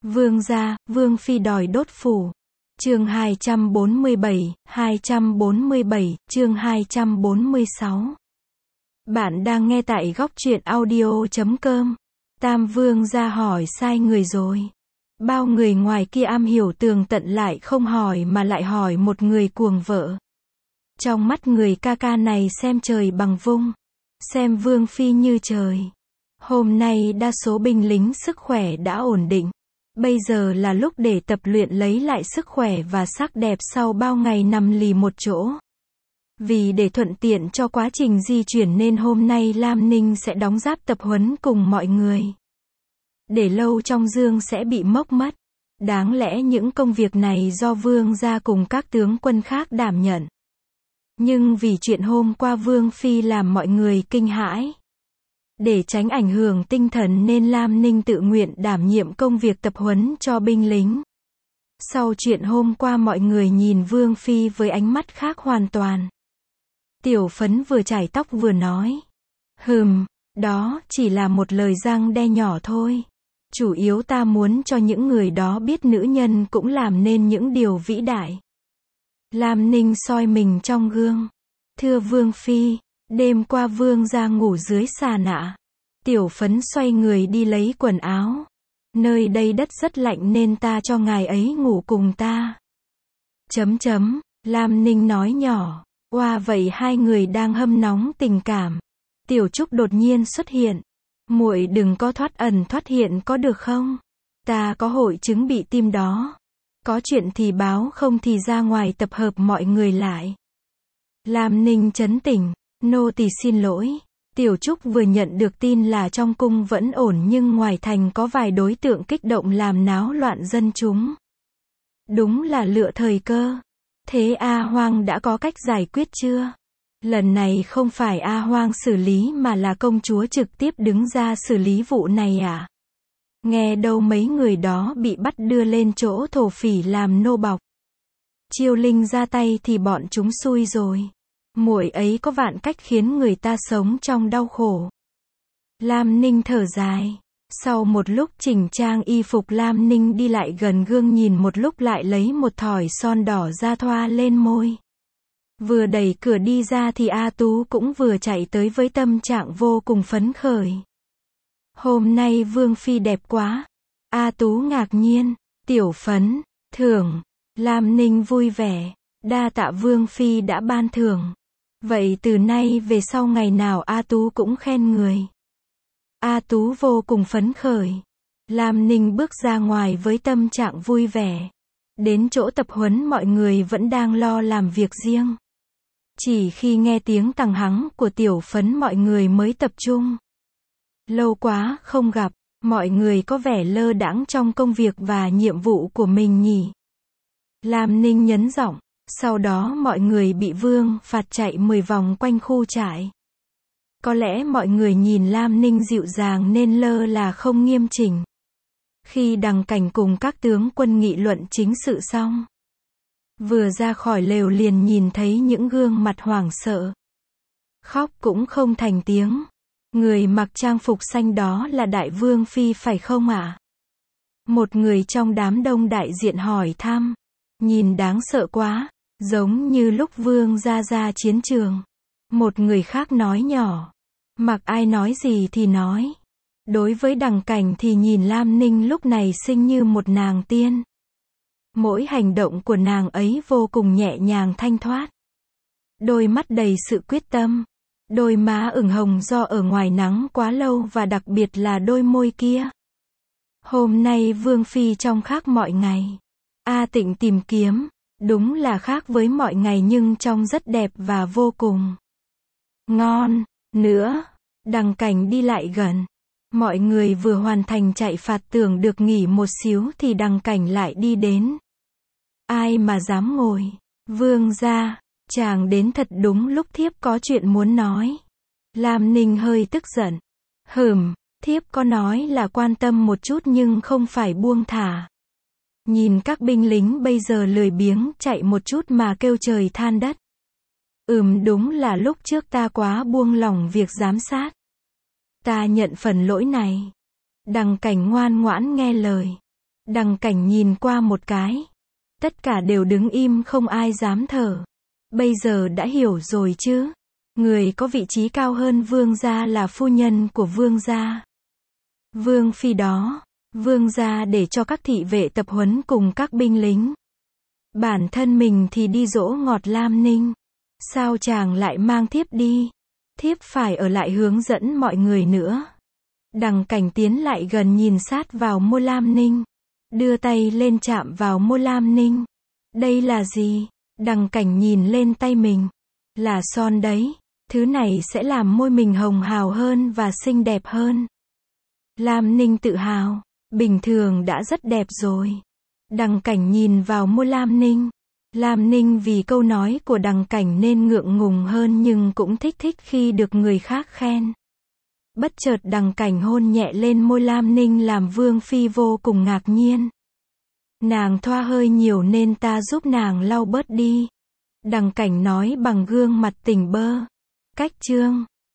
Vương gia, Vương phi đòi đốt phủ. Chương 247, chương 246. Bạn đang nghe tại góc truyện audio.com. Tam Vương gia hỏi sai người rồi. Bao người ngoài kia am hiểu tường tận lại không hỏi mà lại hỏi một người cuồng vợ. Trong mắt người ca ca này xem trời bằng vung, xem Vương phi như trời. Hôm nay đa số binh lính sức khỏe đã ổn định. Bây giờ là lúc để tập luyện lấy lại sức khỏe và sắc đẹp sau bao ngày nằm lì một chỗ. Vì để thuận tiện cho quá trình di chuyển nên hôm nay Lam Ninh sẽ đóng giáp tập huấn cùng mọi người. Để lâu trong dương sẽ bị mốc mất. Đáng lẽ những công việc này do Vương gia cùng các tướng quân khác đảm nhận. Nhưng vì chuyện hôm qua Vương phi làm mọi người kinh hãi. Để tránh ảnh hưởng tinh thần nên Lam Ninh tự nguyện đảm nhiệm công việc tập huấn cho binh lính. Sau chuyện hôm qua mọi người nhìn Vương phi với ánh mắt khác hoàn toàn. Tiểu Phấn vừa chải tóc vừa nói. Đó chỉ là một lời răng đe nhỏ thôi. Chủ yếu ta muốn cho những người đó biết nữ nhân cũng làm nên những điều vĩ đại. Lam Ninh soi mình trong gương. Thưa Vương phi, đêm qua Vương gia ngủ dưới xà nạ. Tiểu Phấn xoay người đi lấy quần áo. Nơi đây đất rất lạnh nên ta cho ngài ấy ngủ cùng ta. Lam Ninh nói nhỏ. Oa vậy hai người đang hâm nóng tình cảm. Tiểu Trúc đột nhiên xuất hiện. Muội đừng có thoát ẩn thoát hiện có được không? Ta có hội chứng bị tim đó. Có chuyện thì báo, không thì ra ngoài tập hợp mọi người lại. Lam Ninh trấn tĩnh. Nô tỳ xin lỗi. Tiểu Trúc vừa nhận được tin là trong cung vẫn ổn nhưng ngoài thành có vài đối tượng kích động làm náo loạn dân chúng. Đúng là lựa thời cơ. Thế A Hoang đã có cách giải quyết chưa? Lần này không phải A Hoang xử lý mà là công chúa trực tiếp đứng ra xử lý vụ này à? Nghe đâu mấy người đó bị bắt đưa lên chỗ thổ phỉ làm nô bộc. Chiêu Linh ra tay thì bọn chúng xui rồi. Muội ấy có vạn cách khiến người ta sống trong đau khổ. Lam Ninh thở dài. Sau một lúc chỉnh trang y phục Lam Ninh đi lại gần gương nhìn một lúc lại lấy một thỏi son đỏ ra thoa lên môi. Vừa đẩy cửa đi ra thì A Tú cũng vừa chạy tới với tâm trạng vô cùng phấn khởi. Hôm nay Vương phi đẹp quá. A Tú ngạc nhiên. Tiểu Phấn, thưởng. Lam Ninh vui vẻ. Đa tạ Vương phi đã ban thưởng. Vậy từ nay về sau ngày nào A Tú cũng khen người. A Tú vô cùng phấn khởi. Lam Ninh bước ra ngoài với tâm trạng vui vẻ. Đến chỗ tập huấn mọi người vẫn đang lo làm việc riêng. Chỉ khi nghe tiếng tằng hắng của Tiểu Phấn mọi người mới tập trung. Lâu quá không gặp, mọi người có vẻ lơ đãng trong công việc và nhiệm vụ của mình nhỉ. Lam Ninh nhấn giọng. Sau đó mọi người bị Vương phạt chạy 10 vòng quanh khu trại. Có lẽ mọi người nhìn Lam Ninh dịu dàng nên lơ là không nghiêm chỉnh. Khi Đằng Cảnh cùng các tướng quân nghị luận chính sự xong, vừa ra khỏi lều liền nhìn thấy những gương mặt hoảng sợ. Khóc cũng không thành tiếng. Người mặc trang phục xanh đó là Đại Vương phi phải không ạ? Một người trong đám đông đại diện hỏi thăm. Nhìn đáng sợ quá, giống như lúc Vương ra chiến trường. Một người khác nói nhỏ. Mặc ai nói gì thì nói. Đối với Đằng Cảnh thì nhìn Lam Ninh lúc này xinh như một nàng tiên. Mỗi hành động của nàng ấy vô cùng nhẹ nhàng thanh thoát. Đôi mắt đầy sự quyết tâm. Đôi má ửng hồng do ở ngoài nắng quá lâu và đặc biệt là đôi môi kia. Hôm nay Vương phi trông khác mọi ngày. A Tịnh tìm kiếm. Đúng là khác với mọi ngày nhưng trông rất đẹp và vô cùng ngon. Nữa, Đằng Cảnh đi lại gần. Mọi người vừa hoàn thành chạy phạt tưởng được nghỉ một xíu thì Đằng Cảnh lại đi đến. Ai mà dám ngồi? Vương gia, chàng đến thật đúng lúc, thiếp có chuyện muốn nói. Lam Ninh hơi tức giận. Thiếp có nói là quan tâm một chút nhưng không phải buông thả. Nhìn các binh lính bây giờ lười biếng chạy một chút mà kêu trời than đất. Đúng là lúc trước ta quá buông lỏng việc giám sát. Ta nhận phần lỗi này. Đằng Cảnh ngoan ngoãn nghe lời. Đằng Cảnh nhìn qua một cái. Tất cả đều đứng im không ai dám thở. Bây giờ đã hiểu rồi chứ. Người có vị trí cao hơn vương gia là phu nhân của vương gia. Vương phi đó. Vương gia để cho các thị vệ tập huấn cùng các binh lính. Bản thân mình thì đi dỗ ngọt Lam Ninh. Sao chàng lại mang thiếp đi? Thiếp phải ở lại hướng dẫn mọi người nữa. Đằng Cảnh tiến lại gần nhìn sát vào môi Lam Ninh. Đưa tay lên chạm vào môi Lam Ninh. Đây là gì? Đằng Cảnh nhìn lên tay mình. Là son đấy. Thứ này sẽ làm môi mình hồng hào hơn và xinh đẹp hơn. Lam Ninh tự hào. Bình thường đã rất đẹp rồi. Đằng Cảnh nhìn vào môi Lam Ninh. Lam Ninh vì câu nói của Đằng Cảnh nên ngượng ngùng hơn nhưng cũng thích khi được người khác khen. Bất chợt Đằng Cảnh hôn nhẹ lên môi Lam Ninh làm Vương phi vô cùng ngạc nhiên. Nàng thoa hơi nhiều nên ta giúp nàng lau bớt đi. Đằng Cảnh nói bằng gương mặt tỉnh bơ. Cách chương